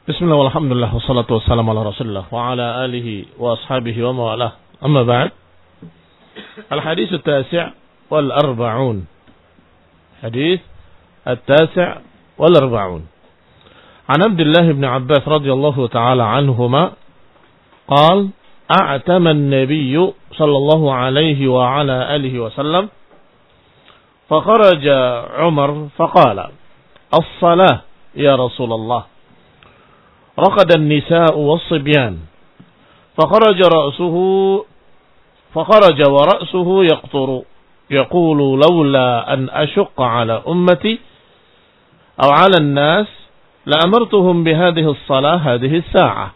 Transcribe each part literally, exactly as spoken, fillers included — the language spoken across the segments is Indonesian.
Bismillah walhamdulillah wassalatu wassalamu ala rasulillah wa ala alihi wa ashabihi wa mawalah. Amma ba'd. Al-hadis at-tasi' wal arba'un. Hadis at-tasi' wal arba'un. An Abdullah ibn Abbas radhiyallahu ta'ala anhuma qala a'tama an-nabiy sallallahu alayhi wa ala alihi wa sallam فخرج عمر فقال الصلاة يا رسول الله رقد النساء والصبيان فخرج رأسه فخرج ورأسه يقطر يقول لولا أن أشق على أمتي أو على الناس لأمرتهم بهذه الصلاة هذه الساعة.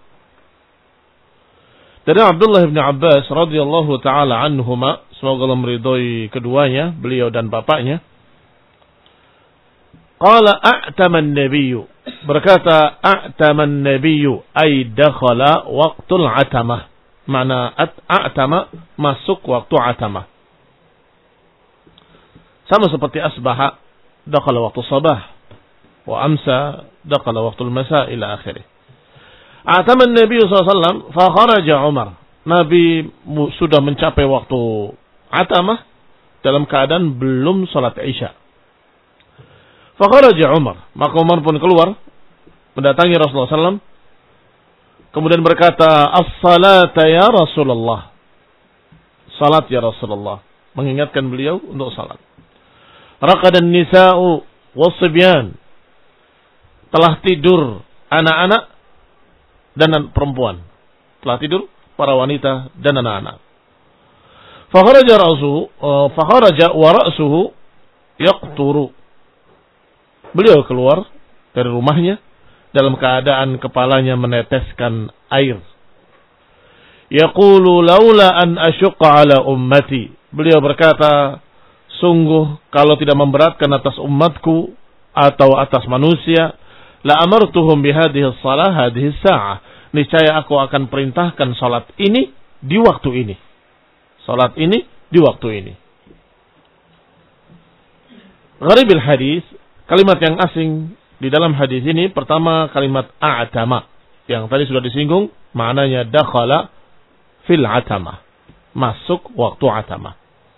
Dari Abdullah bin Abbas radhiyallahu taala anhuma, semoga Allah meridhai keduanya, beliau dan bapaknya. Qala a'tama an-nabiyyu, berkata a'tama an-nabiyyu ay dakhala waqtul atamah. Makna a'tama masuk waktu atamah. Sama seperti asbaha dakhala waqtu sabah wa amsa dakhala waqtul masa ila akhirih. A'tama an-nabiyyu sallallahu alaihi wasallam fa kharaja Umar. Nabi sudah mencapai waktu atamah dalam keadaan belum salat Isya. Fakharaja Umar, maka Umar pun keluar mendatangi Rasulullah sallallahu alaihi wasallam, kemudian berkata, "As-salata ya Rasulullah." Salat ya Rasulullah, mengingatkan beliau untuk salat. Raqadan nisa'u was-sibyan. Telah tidur anak-anak dan perempuan. Telah tidur para wanita dan anak-anak. Fakharaja ra'suhu, fakharaja wa ra'suhu yaqturu. Beliau keluar dari rumahnya dalam keadaan kepalanya meneteskan air. Yaqulu laula an asyqa ala ummati. Beliau berkata, sungguh kalau tidak memberatkan atas umatku atau atas manusia, la amartuhum bihadhihi shalah hadhihi sa'ah. Niscaya aku akan perintahkan salat ini di waktu ini. Salat ini di waktu ini. Gharibil hadis, kalimat yang asing di dalam hadis ini, pertama kalimat a'tama yang tadi sudah disinggung, maknanya dakhala fil atama, masuk waktu atama.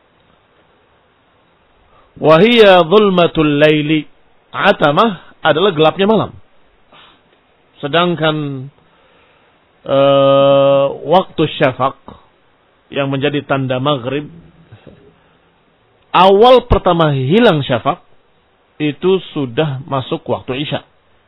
Wa hiya dhulmatul laili, atama adalah gelapnya malam. Sedangkan uh, waktu syafaq yang menjadi tanda maghrib, awal pertama hilang syafaq itu sudah masuk waktu Isya.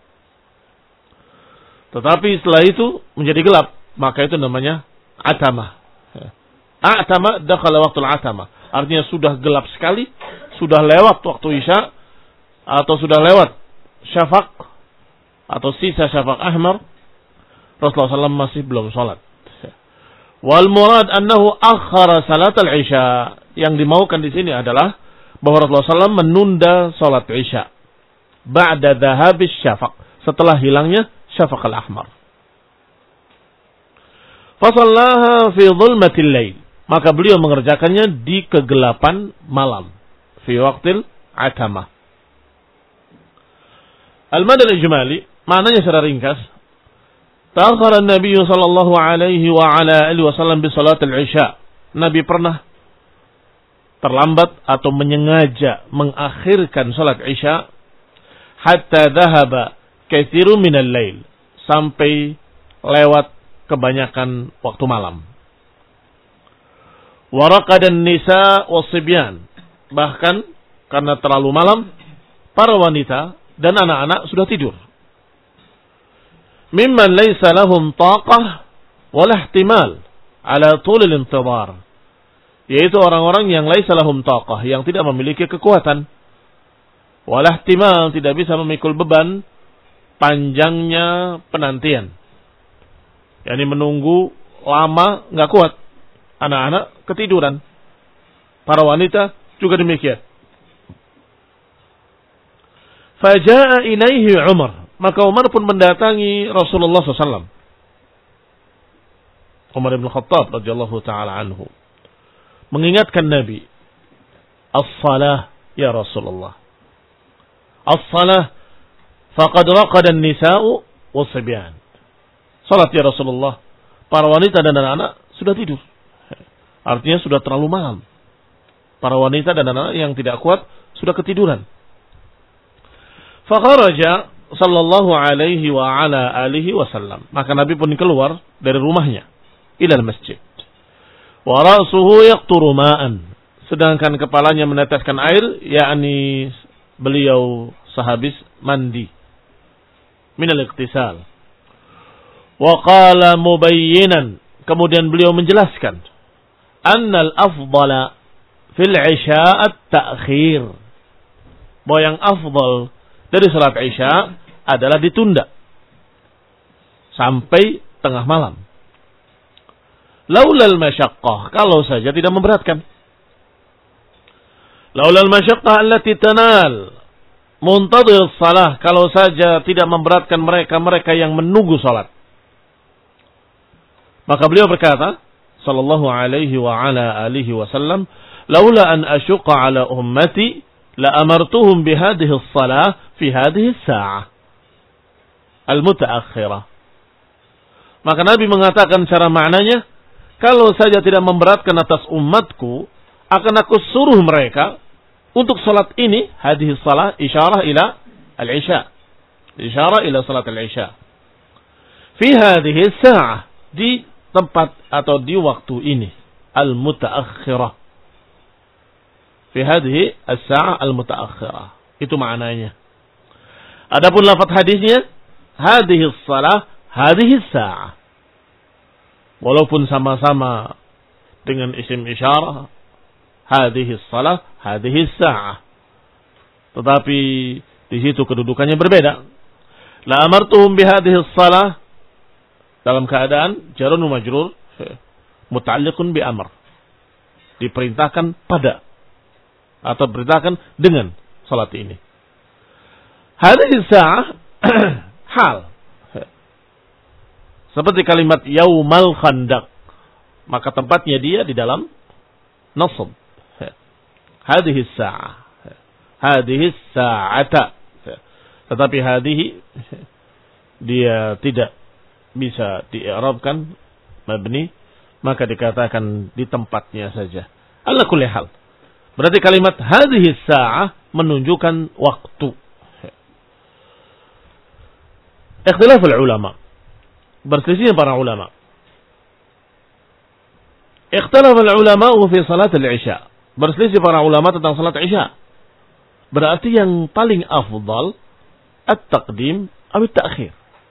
Tetapi setelah itu menjadi gelap, maka itu namanya atama. Atama dakhala waqtul atama. Artinya sudah gelap sekali, sudah lewat waktu Isya atau sudah lewat syafaq atau sisa syafaq ahmar. Rasulullah sallallahu alaihi wasallam masih belum salat. Wal murad annahu akhara salat al-Isya. Yang dimaukan di sini adalah bahwa Rasulullah sallallahu alaihi wasallam menunda salat Isya ba'da dhahabis syafaq, setelah hilangnya syafaq al-ahmar. Fasallaha fi dhulmatil lail, maka beliau mengerjakannya di kegelapan malam, fi waqtil atamah. Al-mad al-ijmali, maknanya secara ringkas, ta'akhkhara an-nabiy sallallahu alaihi wa ala alihi wasallam bi salatil Isya. Nabi pernah terlambat atau menyengaja mengakhirkan salat Isya hatta dhahaba katsirun minal lail, sampai lewat kebanyakan waktu malam. Wa raqadan nisa was-sibyan, bahkan karena terlalu malam para wanita dan anak-anak sudah tidur. Mimman laysa lahum taqah wala ihtimal ala tulil intidhar, yaitu orang-orang yang laisa lahum taqah, yang tidak memiliki kekuatan, wala ihtimal, tidak bisa memikul beban panjangnya penantian, yakni menunggu lama enggak kuat. Anak-anak ketiduran, para wanita juga demikian. Faja'a ilaihi Umar, maka Umar pun mendatangi Rasulullah sallallahu alaihi wasallam. Umar bin Khattab radhiyallahu taala anhu mengingatkan Nabi, as-salah ya Rasulullah. As-salah faqad raqada an-nisa'u was-sibyan. Salat ya Rasulullah, para wanita dan anak-anak sudah tidur. Artinya sudah terlalu malam. Para wanita dan anak-anak yang tidak kuat sudah ketiduran. Fakharaja sallallahu alaihi wa ala alihi wasallam. Maka Nabi pun keluar dari rumahnya ila masjid. Wa ra'suhu yaqturu ma'an. Sedangkan kepalanya meneteskan air, yakni beliau sehabis mandi. Min al-iqtisal. Wa qala mubayyinan. Kemudian beliau menjelaskan, annal afdala fil isya at-ta'khir. Bahwa yang afdal dari salat isya adalah ditunda sampai tengah malam. Laulal masyaqqah, kalau saja tidak memberatkan. Laulal masyaqqah allati tanal muntadhir salah, kalau saja tidak memberatkan mereka-mereka yang menunggu salat. Maka beliau berkata sallallahu alaihi wa ala alihi wasallam, laula an asyqa ala ummati la amartuhum bihadhihi as-salah fi hadhihi as-sa'ah al-mutaakhirah. Maka Nabi mengatakan cara maknanya, kalau saja tidak memberatkan atas umatku, akan aku suruh mereka untuk salat ini, hadhihi as-salah isyarah ila al-isya. Isyarah ila salat al-isya. Fi hadhihi as-sa'ah, di tempat atau di waktu ini, al-mutaakhirah. Fi hadhihi as-sa'ah al-mutaakhirah. Itu maknanya. Adapun lafaz hadisnya, hadhihi as-salah, hadhihi as-sa'ah. Walaupun sama-sama dengan isim isyarah, hadhihi as-salah, hadhihi as-sa'ah. Tetapi di situ kedudukannya berbeda. La amartuhum bi hadhihi as-salah dalam keadaan jarun majrur muta'alliqun bi amr. Diperintahkan pada atau perintahkan dengan salat ini. Hadhihi sa'ah hal. Seperti kalimat yaumal khandaq. Maka tempatnya dia di dalam nasab. Hadhihi sa'ah. Hadhihi sa'ata. Tetapi hadhihi dia tidak bisa di-i'rabkan mabni, maka dikatakan di tempatnya saja. Ala kulli hal. Berarti kalimat hadhihi sa'ah menunjukkan waktu. Ikhtilaful ulama. Berselisih para ulama. Ikhtilaful ulama fi salat al-isya. Berselisih para ulama tentang salat isya. Berarti yang paling afdal at-taqdim atau at-ta'khir.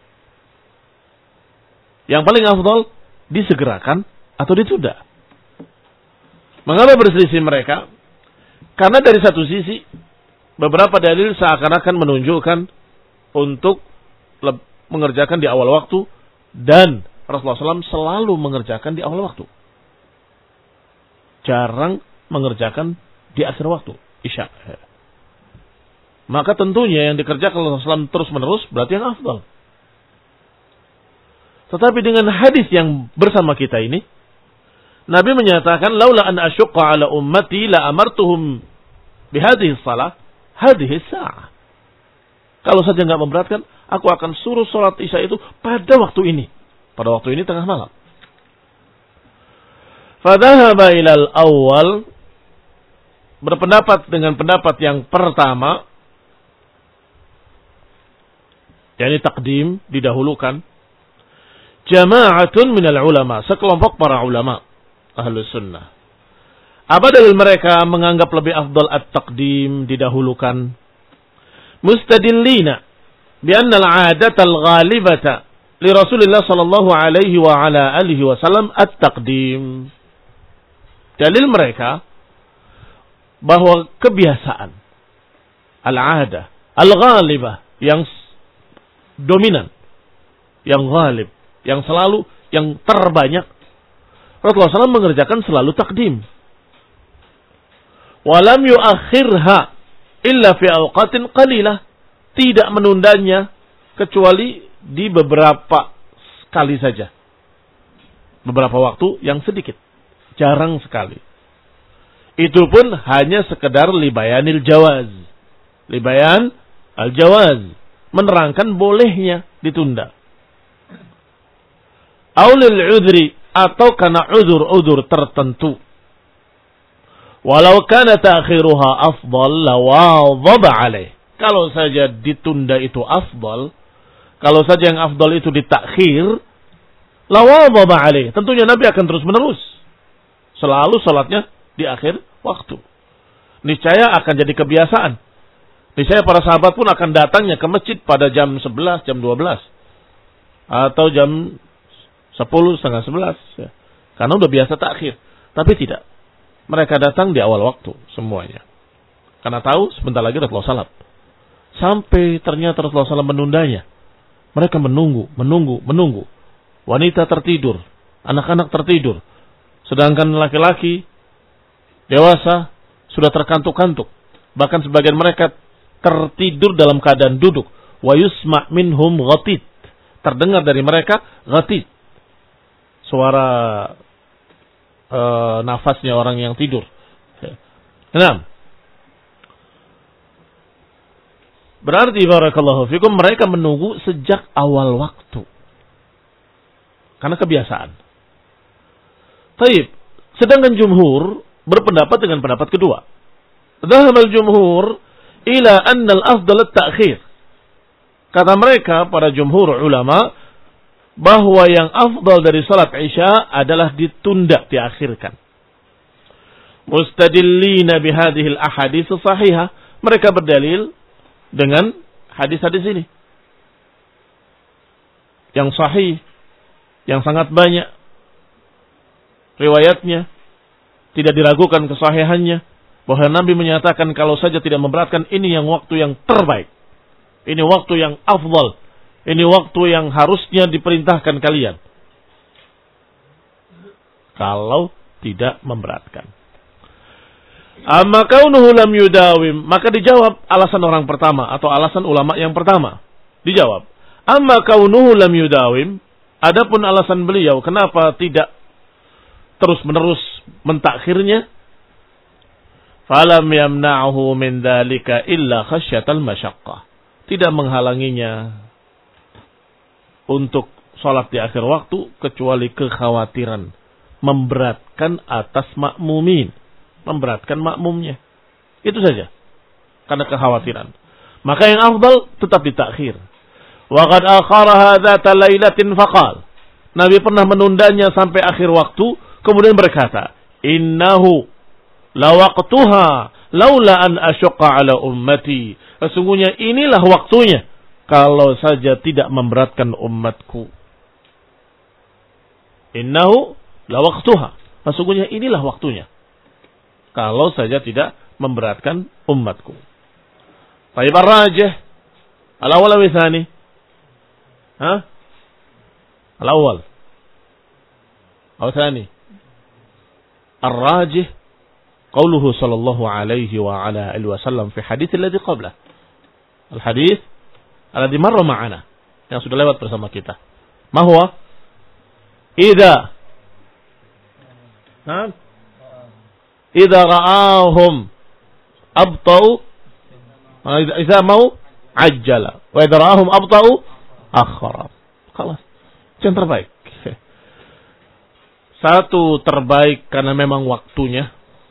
Yang paling afdal disegerakan atau ditunda. Mengapa berselisih mereka? Karena dari satu sisi beberapa dalil seakan-akan menunjukkan untuk mengerjakan di awal waktu, dan Rasulullah shallallahu alaihi wasallam selalu mengerjakan di awal waktu. Jarang mengerjakan di akhir waktu, isya. Maka tentunya yang dikerjakan Rasulullah shallallahu alaihi wasallam terus-menerus berarti yang afdal. Tetapi dengan hadis yang bersama kita ini, Nabi menyatakan, laula an asyqa ala ummati la amartuhum bihadhihi shalah hadhihi sa'ah. Kalau saja enggak memberatkan, aku akan suruh salat isya itu pada waktu ini. Pada waktu ini tengah malam. Fadhahaba ilal awwal, berpendapat dengan pendapat yang pertama, yakni takdim, didahulukan, jama'atun minal ulama, sekelompok para ulama Ahlus Sunnah. Apa dalil mereka menganggap lebih afdal at-taqdim, didahulukan? Mustadillina bi anna al-'adata al-ghalibata li Rasulillah sallallahu alaihi wa ala alihi wasallam at-taqdim. Dalil mereka bahwa kebiasaan al-'ada al-ghalibah yang dominan, yang ghalib, yang selalu, yang terbanyak, Rasulullah shallallahu alaihi wasallam mengerjakan selalu takdim. Walam yuakhirha illa fi awqatin qalilah. Tidak menundanya kecuali di beberapa kali saja. Beberapa waktu yang sedikit. Jarang sekali. Itu pun hanya sekedar libayanil jawaz. Libayan al-jawaz. menerangkan bolehnya ditunda. Aulil udhri, atau karena udzur-udzur tertentu. Walau kana ta'khiruha afdal lawadhaba alaih. Kalau saja ditunda itu afdal, kalau saja yang afdal itu ditakhir, lawadhaba alaih. Tentunya Nabi akan terus menerus. Selalu salatnya di akhir waktu. Niscaya akan jadi kebiasaan. Niscaya para sahabat pun akan datangnya ke masjid pada jam sebelas, jam dua belas. Atau jam sepuluh, setengah sebelas. Ya. Karena udah biasa takhir. Tapi tidak. Mereka datang di awal waktu semuanya. Karena tahu sebentar lagi Rasulullah salat. Sampai ternyata Rasulullah salat menundanya. Mereka menunggu, menunggu, menunggu. Wanita tertidur. Anak-anak tertidur. Sedangkan laki-laki dewasa sudah terkantuk-kantuk. Bahkan sebagian mereka tertidur dalam keadaan duduk. Wa yusma' minhum ghatid. Terdengar dari mereka ghatid. Suara uh, nafasnya orang yang tidur. Enam. Berarti barakallahu fikum mereka menunggu sejak awal waktu. Karena kebiasaan. Taib. Sedangkan jumhur berpendapat dengan pendapat kedua. Dhahabal jumhur ila anna al-afdal at-ta'khir. Kata mereka para jumhur ulama bahwa yang afdal dari salat Isya adalah ditunda, diakhirkan. Mustadillina bihadhihi al-ahadits sahihah. Mereka berdalil dengan hadis-hadis ini. Yang sahih, yang sangat banyak riwayatnya, tidak diragukan kesahihannya, bahwa Nabi menyatakan kalau saja tidak memberatkan, ini yang waktu yang terbaik. Ini waktu yang afdal. Ini waktu yang harusnya diperintahkan kalian. Kalau tidak memberatkan. Amma kaunuhu lam yudawim. Maka dijawab alasan orang pertama. Atau alasan ulama yang pertama. Dijawab. Amma kaunuhu lam yudawim. Adapun alasan beliau. Kenapa tidak terus menerus mentakhirnya. Falam yamna'uhu min dhalika illa khasyatal masyaqqah. Tidak menghalanginya untuk sholat di akhir waktu kecuali kekhawatiran memberatkan atas makmumin, memberatkan makmumnya. Itu saja. Karena kekhawatiran. Maka yang afdal tetap ditakhir. Wa qad akharaha dzata lailatin faqal. Nabi pernah menundanya sampai akhir waktu, kemudian berkata, "Innahu lawaqtuha laula an asyqa ala ummati." Sesungguhnya inilah waktunya kalau saja tidak memberatkan umatku. Innahu lawaqtuha. Sesungguhnya inilah waktunya kalau saja tidak memberatkan umatku. Tayyib ar-rajih al-awwal wa tsani? Ha? Al-awwal. Atau tsani? Ar-rajih qauluhu sallallahu alaihi wa ala alihi wasallam fi hadits alladhi qablah. Al-hadits alladhi marra ma'ana, yang sudah lewat bersama kita. Ma huwa? Idza ha? Idza ra'ahum abtau, idza mau ajjala, wa idza ra'ahum abtau akhara. Khalas. Yang terbaik. Satu terbaik karena memang waktunya.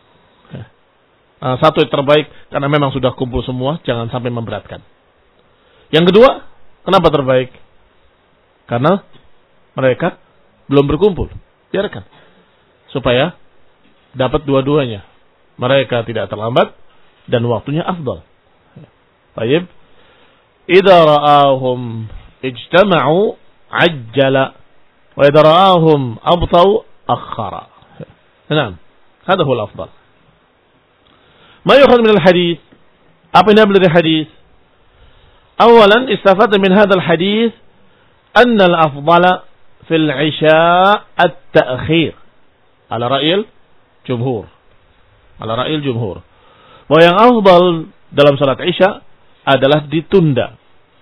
Satu terbaik karena memang sudah kumpul semua, jangan sampai memberatkan. Yang kedua, kenapa terbaik? Karena mereka belum berkumpul. Biarkan. Supaya dapat dua-duanya. Mereka tidak terlambat dan waktunya afdal. Baik. Idza ra'ahum ijtama'u ajjala wa idza ra'ahum abtau akhara. Naam. Hada huwa al-afdal. Ma yukhad min al-hadith? Apa yang diambil dari hadis? Awalan istafada min hadzal hadis anna al-afdala fil 'isha' at-ta'khir. Ala ra'il jumhur. Ala ra'il jumhur. Bahwa yang afdal dalam salat Isya adalah ditunda.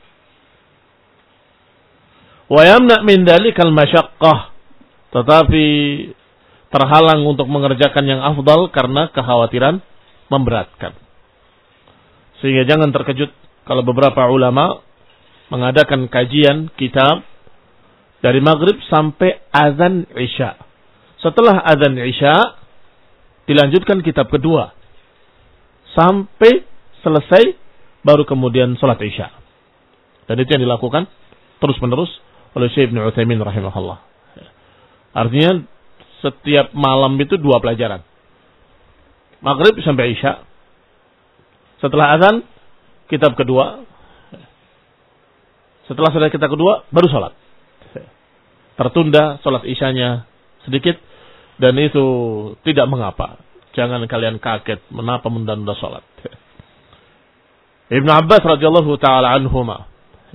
Wa yamna min dalikal masyaqqah. Tetapi terhalang untuk mengerjakan yang afdal karena kekhawatiran memberatkan. Sehingga jangan terkejut kalau beberapa ulama mengadakan kajian kitab dari maghrib sampai azan isya. Setelah azan isya dilanjutkan kitab kedua sampai selesai, baru kemudian sholat isya. Dan itu yang dilakukan terus menerus oleh Syekh Ibnu Utsaimin rahimahullah. Artinya setiap malam itu dua pelajaran, maghrib sampai isya. Setelah azan kitab kedua, setelah selesai kitab kedua baru sholat. Tertunda sholat isyanya sedikit, dan itu tidak mengapa. Jangan kalian kaget mengapa menunda-nunda sholat. Ibnu Abbas radhiyallahu taala anhuma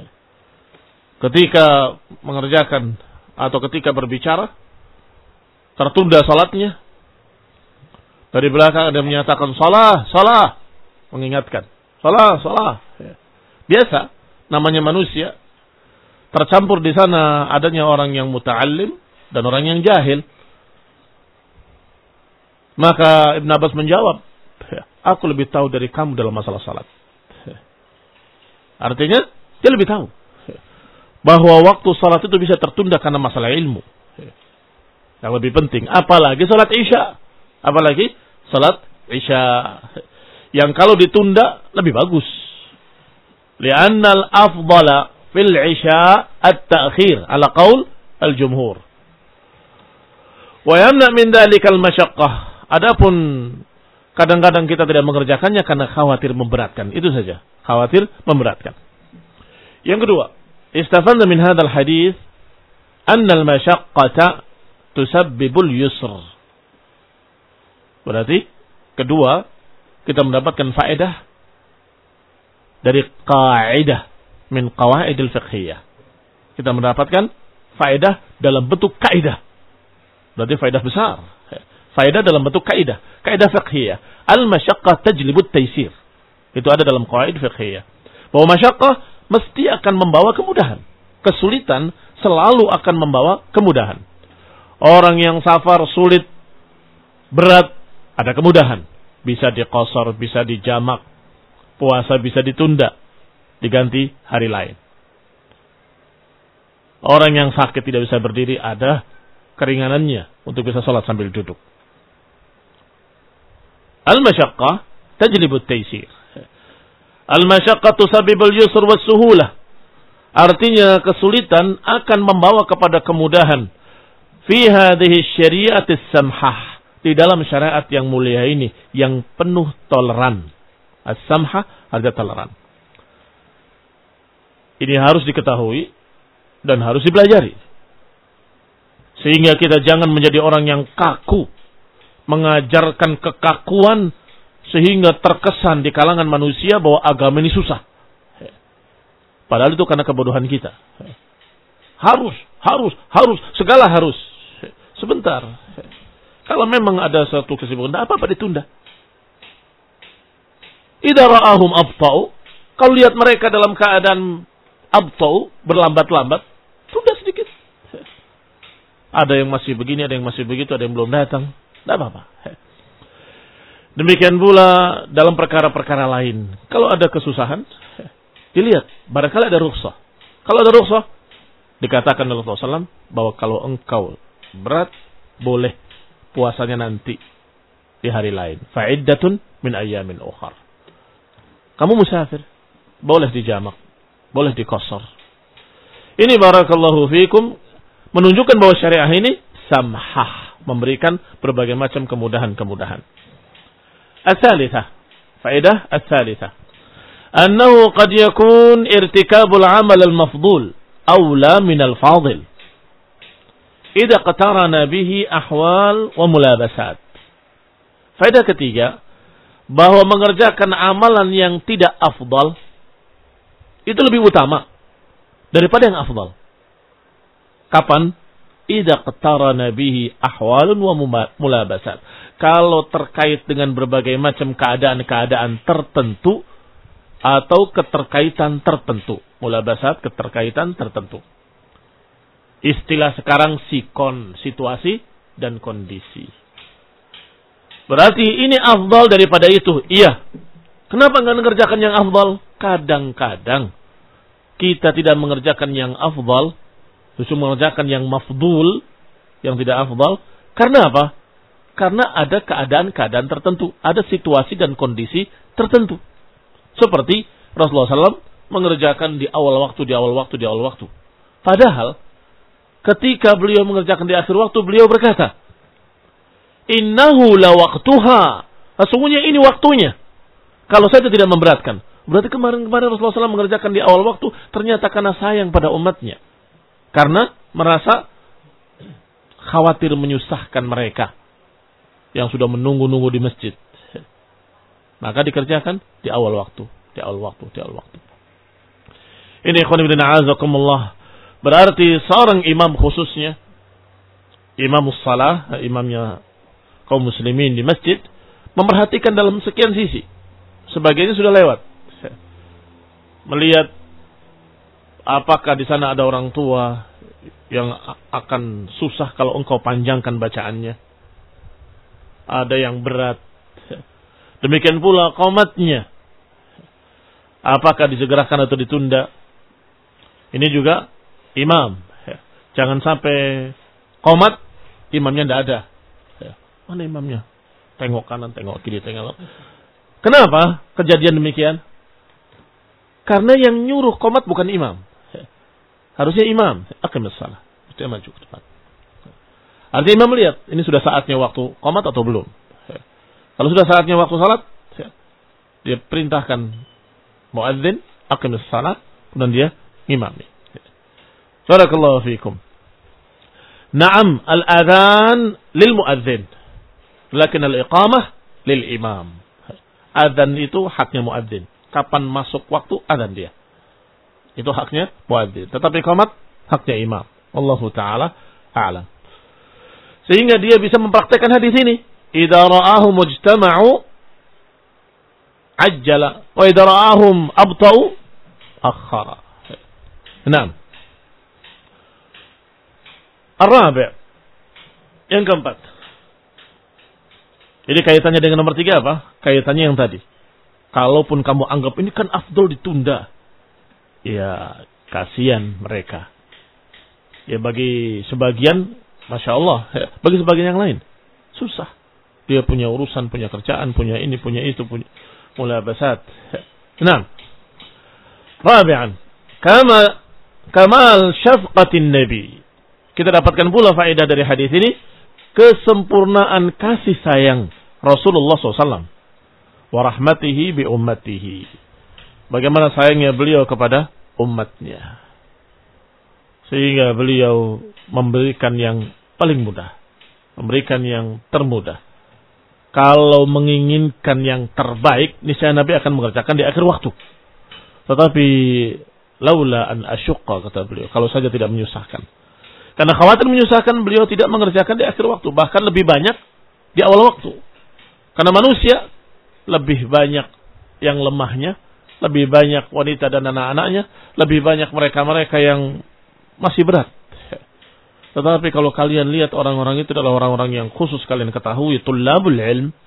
ketika mengerjakan atau ketika berbicara tertunda sholatnya, dari belakang ada menyatakan salah, salah, mengingatkan salah, salah. Biasa, namanya manusia, tercampur di sana adanya orang yang muta'allim dan orang yang jahil. Maka Ibn Abbas menjawab, aku lebih tahu dari kamu dalam masalah salat. Artinya dia lebih tahu bahwa waktu salat itu bisa tertunda karena masalah ilmu. Yang lebih penting, apalagi salat isya, apalagi salat isya, yang kalau ditunda lebih bagus. Li'annal afdala fil isya at-ta'khir ala qaul al-jumhur. Wa yamna min dhalikal masyaqqah. Adapun kadang-kadang kita tidak mengerjakannya karena khawatir memberatkan. Itu saja, khawatir memberatkan. Yang kedua, istafadna min hadzal hadis anna al-masyaqqata tusabbibul yusr. Berarti kedua, kita mendapatkan faedah dari kaidah min qawaidil fiqhiyah. Kita mendapatkan faedah dalam bentuk kaidah. Berarti faedah besar. Faedah dalam bentuk kaidah, kaidah fiqhiyah. Al-masyaqqah tajlibut taysir. Itu ada dalam qawaid fiqhiyah. Bahwa masyaqqah mesti akan membawa kemudahan. Kesulitan selalu akan membawa kemudahan. Orang yang safar sulit, berat, ada kemudahan. Bisa diqasar, bisa dijamak. Puasa bisa ditunda, diganti hari lain. Orang yang sakit tidak bisa berdiri, ada keringanannya untuk bisa sholat sambil duduk. Al-masyaqqah tajlibut taysir. Al-masyaqqah tusabbibul yusr was suhulah. Artinya kesulitan akan membawa kepada kemudahan. Fi hadhihi syari'atis samhah, di dalam syariat yang mulia ini, yang penuh toleran. As-samhah ada toleran. Ini harus diketahui dan harus dipelajari. Sehingga kita jangan menjadi orang yang kaku, mengajarkan kekakuan sehingga terkesan di kalangan manusia bahwa agama ini susah. Padahal itu karena kebodohan kita. Harus, harus, harus, segala harus. Sebentar. Kalau memang ada satu kesibukan, tidak apa-apa ditunda. Idza ra'ahum abta'u, kalau lihat mereka dalam keadaan abta'u, berlambat-lambat, tunda sedikit. Ada yang masih begini, ada yang masih begitu, ada yang belum datang. Tidak apa-apa. Demikian pula dalam perkara-perkara lain. Kalau ada kesusahan, dilihat. Barangkali ada rukhsah. Kalau ada rukhsah, dikatakan oleh Rasulullah shallallahu alaihi wasallam bahwa kalau engkau berat, boleh puasanya nanti di hari lain. Fa'iddatun min ayyamin ukhar. Kamu musafir, boleh dijamak, boleh diqasar. Ini barakallahu fikum menunjukkan bahwa syariah ini samhah, memberikan berbagai macam kemudahan-kemudahan. As-salitsah, faedah as-salitsah, annahu qad yakun irtikabul amal al-mafdul awla min al-fadil idza qatarana bihi ahwal wa mulabasat. Faedah ketiga, bahwa mengerjakan amalan yang tidak afdal itu lebih utama daripada yang afdal. Kapan? Idza qatarana bihi ahwalun wa mulabasat. Kalau terkait dengan berbagai macam keadaan-keadaan tertentu atau keterkaitan tertentu. Mulabasat, keterkaitan tertentu. Istilah sekarang sikon, situasi dan kondisi. Berarti ini afdal daripada itu. Iya. Kenapa enggak mengerjakan yang afdal? Kadang-kadang kita tidak mengerjakan yang afdal, justru mengerjakan yang mafdul, yang tidak afdal. Karena apa? Karena ada keadaan-keadaan tertentu, ada situasi dan kondisi tertentu. Seperti Rasulullah shallallahu alaihi wasallam mengerjakan di awal waktu, di awal waktu, di awal waktu. Padahal ketika beliau mengerjakan di akhir waktu, beliau berkata, Innahu la waqtuha. Sesungguhnya ini waktunya. Kalau saya tidak memberatkan. Berarti kemarin-kemarin Rasulullah shallallahu alaihi wasallam mengerjakan di awal waktu, ternyata karena sayang pada umatnya. Karena merasa khawatir menyusahkan mereka yang sudah menunggu-nunggu di masjid. Maka dikerjakan di awal waktu, di awal waktu, di awal waktu. Ini ikhwan fillah a'azakumullah. Berarti seorang imam khususnya, imamus salah, imamnya kaum muslimin di masjid, memperhatikan dalam sekian sisi. Sebagiannya sudah lewat. Melihat apakah di sana ada orang tua yang akan susah kalau engkau panjangkan bacaannya. Ada yang berat. Demikian pula qomatnya. Apakah disegerakan atau ditunda? Ini juga imam. Jangan sampai qomat, imamnya tidak ada. Mana imamnya? Tengok kanan, tengok kiri, tengok. Kenapa kejadian demikian? Karena yang nyuruh qomat bukan imam. Harusnya imam. Aqimus salah. Mesti maju ke depan. Artinya imam melihat, ini sudah saatnya waktu qomat atau belum. Kalau sudah saatnya waktu salat, dia perintahkan muadzin, aqimus salah, kemudian dia imam. Barakallahu fiikum. Naam, al-adhan lil muadzin. Lakin al-iqamah lil imam. Adzan itu haknya muadzin. Kapan masuk waktu adzan dia. Itu haknya muadzin. Tetapi iqamat haknya imam. Wallahu taala a'lam. Sehingga dia bisa mempraktekkan hadis ini. Idza ra'ahum mujtama'u ajjala wa idza ra'ahum abta'u akhara. Naam. Ar-rabi'. Yang keempat. Jadi kaitannya dengan nomor tiga apa? Kaitannya yang tadi. Kalaupun kamu anggap ini kan afdol ditunda. Ya, kasihan mereka. Ya bagi sebagian, Masya Allah. Ya, bagi sebagian yang lain, susah. Dia punya urusan, punya kerjaan, punya ini, punya itu, punya mulabasat. Nah. Rabi'an. Kama, kamal syafqatin Nabi. Kita dapatkan pula faedah dari hadis ini. Kesempurnaan kasih sayang Rasulullah shallallahu alaihi wasallam. Wa rahmatihi bi ummatihi. Bagaimana sayangnya beliau kepada umatnya. Sehingga beliau memberikan yang paling mudah. Memberikan yang termudah. Kalau menginginkan yang terbaik, niscaya Nabi akan mengerjakan di akhir waktu. Tetapi, laula an asyuqqa, kata beliau. Kalau saja tidak menyusahkan. Karena khawatir menyusahkan, beliau tidak mengerjakan di akhir waktu. Bahkan lebih banyak di awal waktu. Karena manusia lebih banyak yang lemahnya. Lebih banyak wanita dan anak-anaknya. Lebih banyak mereka-mereka yang masih berat. Tetapi kalau kalian lihat orang-orang itu adalah orang-orang yang khusus kalian ketahui. Tullabul ilm.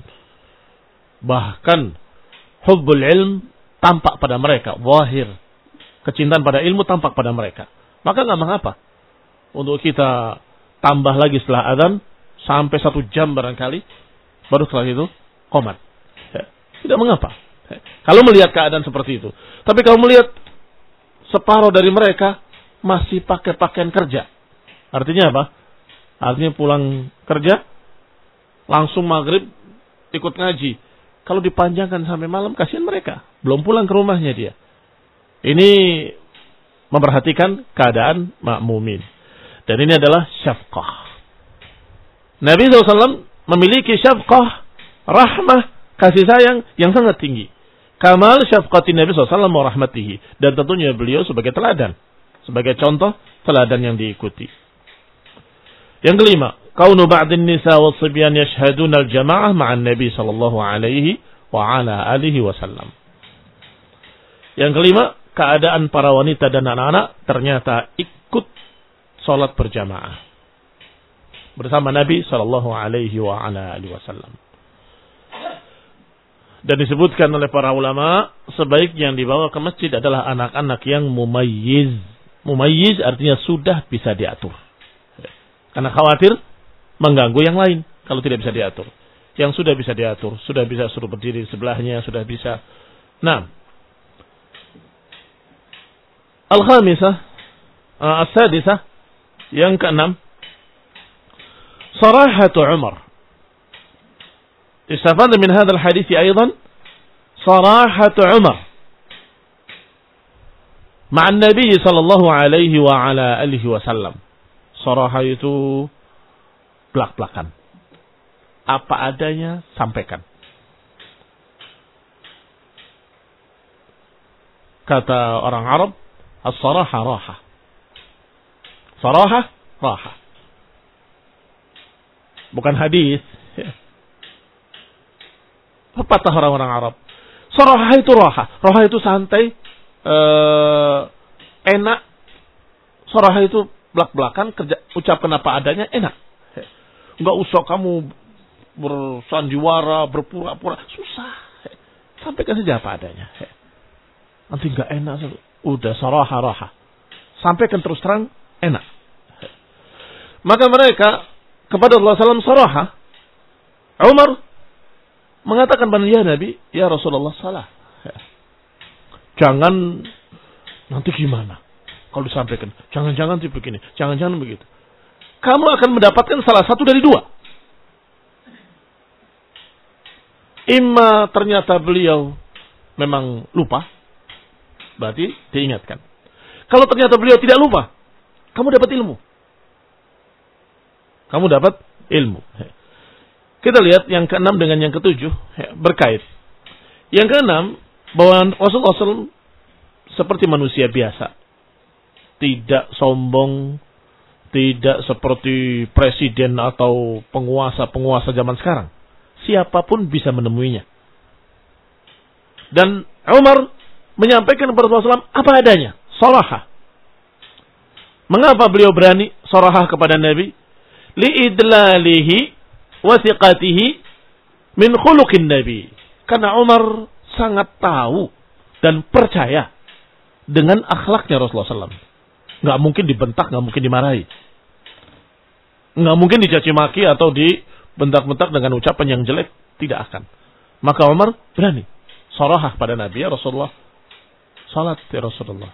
Bahkan hubbul ilm tampak pada mereka. Wahir. Kecintaan pada ilmu tampak pada mereka. Maka nggak mengapa untuk kita tambah lagi setelah adzan sampai satu jam barangkali, baru setelah itu qomat. Tidak mengapa. Kalau melihat keadaan seperti itu. Tapi kalau melihat separuh dari mereka masih pakai pakaian kerja, artinya apa? Artinya pulang kerja langsung maghrib ikut ngaji. Kalau dipanjangkan sampai malam, kasihan mereka. Belum pulang ke rumahnya dia. Ini memperhatikan keadaan makmumin. Dan ini adalah syafqah. Nabi shallallahu alaihi wasallam memiliki syafqah, rahmah, kasih sayang yang sangat tinggi. Kamal syafqatin Nabi shallallahu alaihi wasallam wa rahmatihi. Dan tentunya beliau sebagai teladan. Sebagai contoh teladan yang diikuti. Yang kelima. Kaunu ba'din nisa wa sibyan yashhadun al-jama'ah ma'an Nabi sallallahu alaihi wa ala alihi wasallam. Yang kelima. Keadaan para wanita dan anak-anak ternyata ikut salat berjamaah bersama Nabi sallallahu alaihi wa ala alihi wasallam. Dan disebutkan oleh para ulama, sebaiknya yang dibawa ke masjid adalah anak-anak yang mumayyiz. Mumayyiz artinya sudah bisa diatur. Karena khawatir mengganggu yang lain kalau tidak bisa diatur. Yang sudah bisa diatur, sudah bisa suruh berdiri di sebelahnya, sudah bisa. Nah, al-khamisah, as-sadisah, yang keenam, sarahatu Umar. استفاد من هذا الحديث أيضا صراحة عمر مع النبي صلى الله عليه وعلى آله وسلم. Sarahah itu belak-belakan. Apa adanya sampaikan. Kata orang Arab, as-saraha raha. Sarahah raha. Bukan hadis. Pepatah orang-orang Arab. Sarahah itu raha. Raha itu santai, uh, enak. Sarahah itu belak-belakan, kerja, ucapkan apa adanya, enak. Enggak usah kamu bersandiwara, berpura-pura, susah. Sampaikan saja apa adanya. Nanti enggak enak, udah sarahah raha. Sampaikan terus terang, enak. Maka mereka kepada Allah sallallahu alaihi wasallam sarahah. Umar mengatakan pada ya Nabi, ya Rasulullah salah. Jangan nanti gimana kalau disampaikan. Jangan-jangan nanti begini, jangan-jangan begitu. Kamu akan mendapatkan salah satu dari dua. Imma ternyata beliau memang lupa, berarti diingatkan. Kalau ternyata beliau tidak lupa, kamu dapat ilmu. Kamu dapat ilmu. Kita lihat yang keenam dengan yang ketujuh, ya, berkait. Yang keenam, bahwa Rasulullah shallallahu alaihi wasallam seperti manusia biasa. Tidak sombong, tidak seperti presiden atau penguasa-penguasa zaman sekarang. Siapapun bisa menemuinya. Dan Umar menyampaikan kepada Rasulullah shallallahu alaihi wasallam apa adanya, sarahah. Mengapa beliau berani sarahah kepada Nabi? Li'idlalihi wasiqatihi min khuluqin Nabi. Karena Umar sangat tahu dan percaya dengan akhlaknya Rasulullah shallallahu alaihi wasallam. Nggak mungkin dibentak, nggak mungkin dimarahi. Nggak mungkin dicaci maki atau dibentak-bentak dengan ucapan yang jelek. Tidak akan. Maka Umar berani sarahah pada Nabi, ya Rasulullah, salat ya Rasulullah.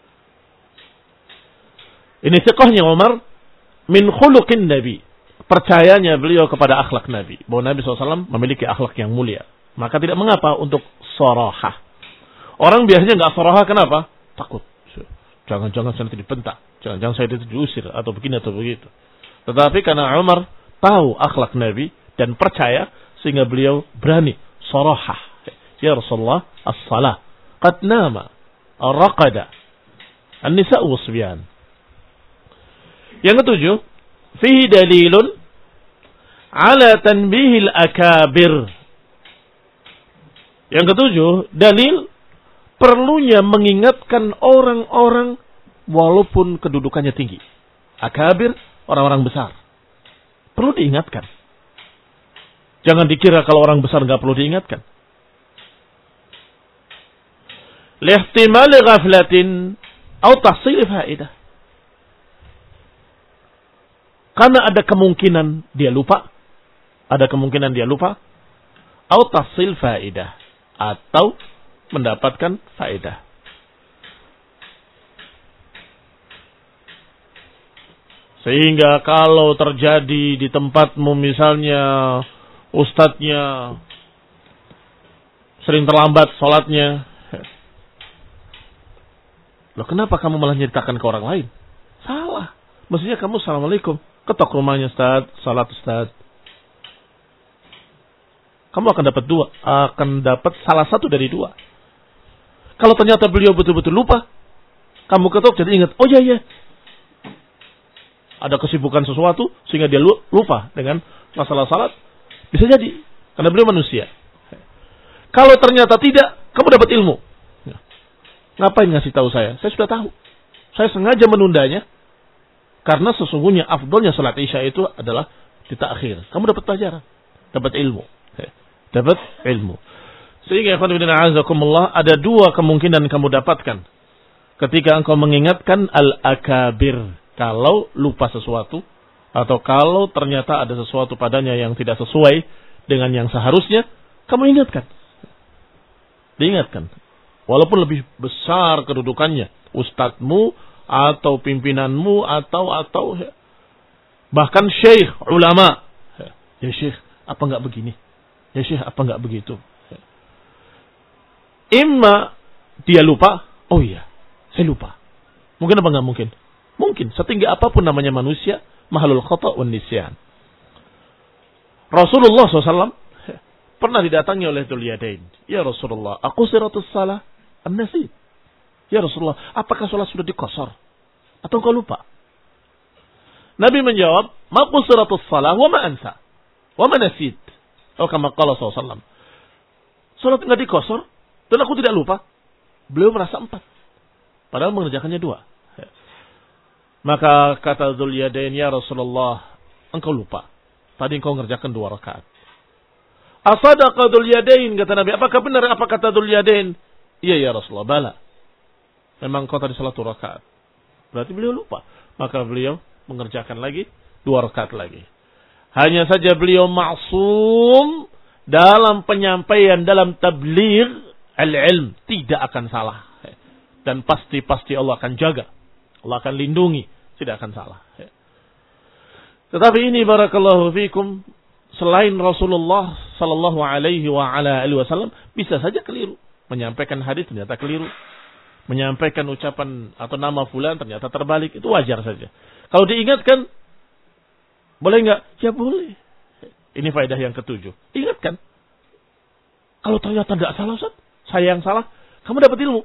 Ini thiqahnya Umar min khuluqin Nabi. Percayanya beliau kepada akhlak Nabi. Bahwa Nabi shallallahu alaihi wasallam memiliki akhlak yang mulia. Maka tidak mengapa untuk sarahah. Orang biasanya nggak sarahah, kenapa? Takut. Jangan-jangan saya nanti dibentak. Jangan-jangan saya nanti diusir. Atau begini atau begitu. Tetapi karena Umar tahu akhlak Nabi dan percaya, sehingga beliau berani sarahah. Ya Rasulullah, as-salah. Qad nama. Ar-raqada. An-nisa'u wasbiyan. Yang ketujuh, fihi dalilun ala tanbihil akabir. Yang ketujuh, dalil perlunya mengingatkan orang-orang walaupun kedudukannya tinggi. Akabir, orang-orang besar. Perlu diingatkan. Jangan dikira kalau orang besar nggak perlu diingatkan. Lihtimali ghaflatin atau tahsil faidah. Karena ada kemungkinan dia lupa, ada kemungkinan dia lupa, atau tahsil faidah, atau mendapatkan faedah. Sehingga kalau terjadi di tempatmu misalnya ustadznya sering terlambat sholatnya, loh kenapa kamu malah nyeritakan ke orang lain? Salah. Mestinya kamu assalamualaikum. Ketok rumahnya Ustaz, salat Ustaz. Kamu akan dapat dua, akan dapat salah satu dari dua. Kalau ternyata beliau betul-betul lupa, kamu ketok jadi ingat, oh iya iya. Ada kesibukan sesuatu sehingga dia lupa dengan masalah salat, bisa jadi karena beliau manusia. Kalau ternyata tidak, kamu dapat ilmu. Ngapain ngasih tahu saya? Saya sudah tahu. Saya sengaja menundanya. Karena sesungguhnya afdolnya salat Isya itu adalah ditakhir. Kamu dapat pelajaran, dapat ilmu. Dapat ilmu. Sehingga ikhwan fillah azakumullah, ada dua kemungkinan kamu dapatkan ketika engkau mengingatkan al-akabir. Kalau lupa sesuatu, atau kalau ternyata ada sesuatu padanya yang tidak sesuai dengan yang seharusnya, kamu ingatkan. Diingatkan. Walaupun lebih besar kedudukannya, ustadzmu atau pimpinanmu atau atau bahkan syekh, ulama. Ya syekh, apa enggak begini? Ya syekh, apa enggak begitu? Imma dia lupa, oh iya, saya lupa. Mungkin apa enggak mungkin? Mungkin, setinggi apapun namanya manusia, mahalul khata' wan nisyan. Rasulullah shallallahu alaihi wasallam pernah didatangi oleh Dzul Yadain. Ya Rasulullah, aku siratus salah an-nasid. Ya Rasulullah, apakah sholat sudah dikosor? Atau engkau lupa? Nabi menjawab, ma qusiratus salah wa ma ansa. Wa ma nasid. Oh, kama qala sallallahu alaihi wasallam. Sholat enggak dikosor dan aku tidak lupa. Beliau merasa empat. Padahal mengerjakannya dua. Maka kata Dzul Yadain, ya Rasulullah, engkau lupa. Tadi engkau mengerjakan dua rakaat. Asadaqa Dzul Yadain, kata Nabi. Apakah benar apa kata Dzul Yadain? Iya ya Rasulullah, bala. Memang engkau tadi salat dua rakaat. Berarti beliau lupa. Maka beliau mengerjakan lagi dua rakaat lagi. Hanya saja beliau maksum dalam penyampaian, dalam tabligh al-ilm, tidak akan salah. Dan pasti-pasti Allah akan jaga. Allah akan lindungi, tidak akan salah. Tetapi ini barakallahu fikum, selain Rasulullah sallallahu alaihi wa ala alihi wasallam bisa saja keliru. Menyampaikan hadis ternyata keliru. Menyampaikan ucapan atau nama fulan ternyata terbalik, itu wajar saja. Kalau diingatkan, boleh enggak? Ya boleh. Ini faedah yang ketujuh. Ingatkan. Kalau ternyata tidak salah, Ustaz, saya yang salah, kamu dapat ilmu.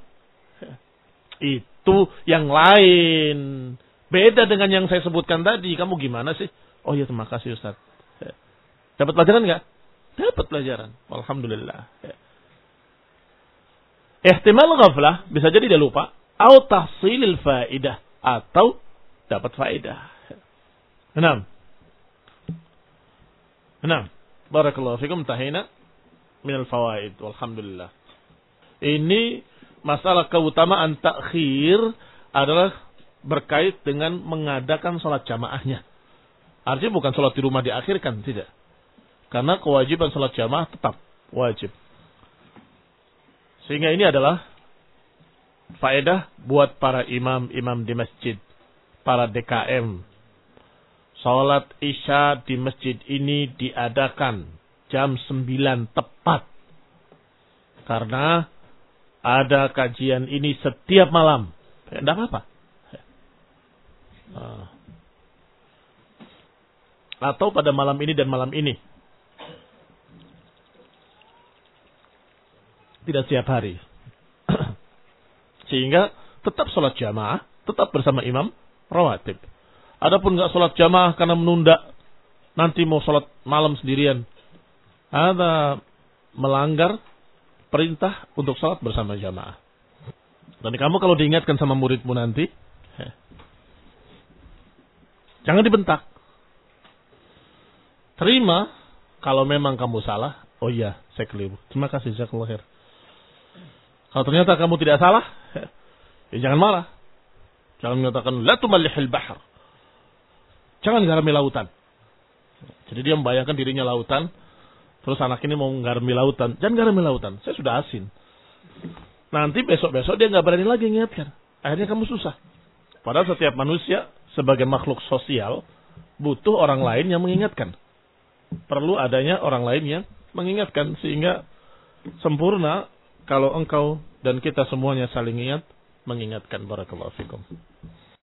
Itu yang lain. Beda dengan yang saya sebutkan tadi. Kamu gimana sih? Oh ya, terima kasih Ustaz. Dapat pelajaran enggak? Dapat pelajaran. Alhamdulillah. Ihtimal ghaflah, bisa jadi dia lupa. Atau tahsilil faidah. Atau dapat faedah. Enam. Enam. Barakallahu fikum, tahina minal fawaid. Walhamdulillah. Ini masalah keutamaan takhir adalah berkait dengan mengadakan sholat jamaahnya. Artinya bukan sholat di rumah diakhirkan, tidak. Karena kewajiban sholat jamaah tetap wajib. Sehingga ini adalah faedah buat para imam-imam di masjid, para D K M. Sholat isya di masjid ini diadakan jam sembilan tepat. Karena ada kajian ini setiap malam. Tidak apa-apa. Atau pada malam ini dan malam ini. Tidak setiap hari. Sehingga tetap sholat jamaah, tetap bersama imam rawatib. Adapun nggak sholat jamaah karena menunda, nanti mau sholat malam sendirian, ada melanggar perintah untuk sholat bersama jamaah. Dan kamu kalau diingatkan sama muridmu nanti, jangan dibentak. Terima kalau memang kamu salah. Oh iya, saya keliru. Terima kasih, jazakallahu khair. Kalau ternyata kamu tidak salah, ya jangan marah. Jangan mengatakan la tumallihil bahr. Jangan garami lautan. Jadi dia membayangkan dirinya lautan, terus anak ini mau garami lautan. Jangan garami lautan. Saya sudah asin. Nanti besok-besok dia nggak berani lagi mengingatkan. Akhirnya kamu susah. Padahal setiap manusia sebagai makhluk sosial butuh orang lain yang mengingatkan. Perlu adanya orang lain yang mengingatkan sehingga sempurna kalau engkau dan kita semuanya saling ingat mengingatkan. Barakallahu fikum.